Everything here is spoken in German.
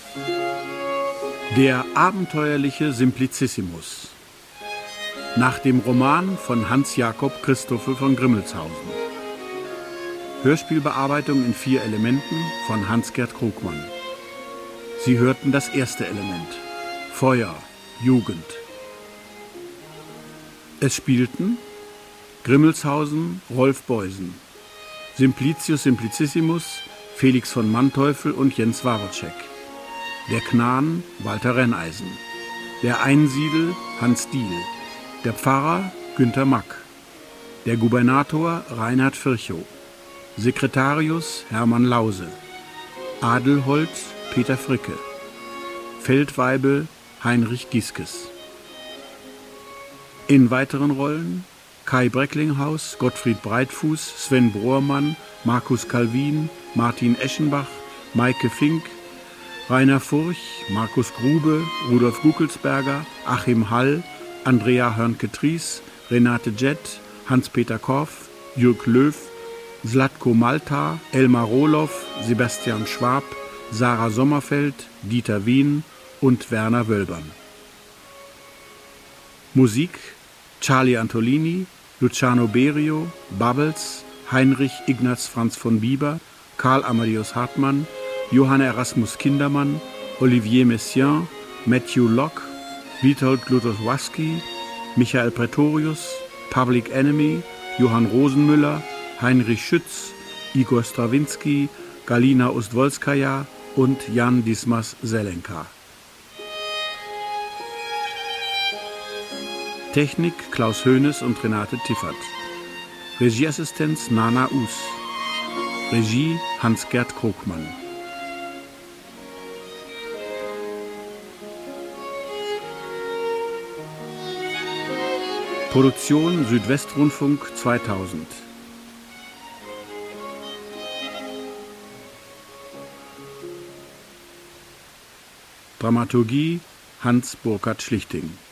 Der abenteuerliche Simplicissimus. Nach dem Roman von Hans Jakob Christoffel von Grimmelshausen. Hörspielbearbeitung in 4 Elementen von Hans-Gert Krogmann. Sie hörten das erste Element: Feuer, Jugend. Es spielten Grimmelshausen, Rolf Beusen, Simplicius Simplicissimus, Felix von Manteuffel und Jens Wawrczeck, der Knan, Walter Renneisen, der Einsiedel, Hans Diehl, der Pfarrer, Günter Mack, der Gubernator, Reinhard Virchow, Sekretarius, Hermann Lause, Adelholz, Peter Fricke, Feldwaibel, Heinrich Gieskes. In weiteren Rollen Kai Brecklinghaus, Gottfried Breitfuß, Sven Brohrmann, Markus Calvin, Martin Eschenbach, Maike Fink, Rainer Furch, Markus Grube, Rudolf Guckelsberger, Achim Hall, Andrea Hörnke-Tries, Renate Jett, Hans-Peter Korff, Jürg Löw, Zlatko Malta, Elmar Rohloff, Sebastian Schwab, Sarah Sommerfeld, Dieter Wien und Werner Wölbern. Musik: Charlie Antolini, Luciano Berio, Bubbles, Heinrich Ignaz Franz von Bieber, Karl Amadeus Hartmann, Johann Erasmus Kindermann, Olivier Messiaen, Matthew Locke, Witold Glutowski, Michael Pretorius, Public Enemy, Johann Rosenmüller, Heinrich Schütz, Igor Strawinski, Galina Ustwolskaja und Jan Dismas Selenka. Technik Klaus Hoeneß und Renate Tiffert. Regieassistenz Nana Us. Regie Hans-Gert Krogmann. Produktion Südwestrundfunk 2000. Dramaturgie Hans Burkhard Schlichting.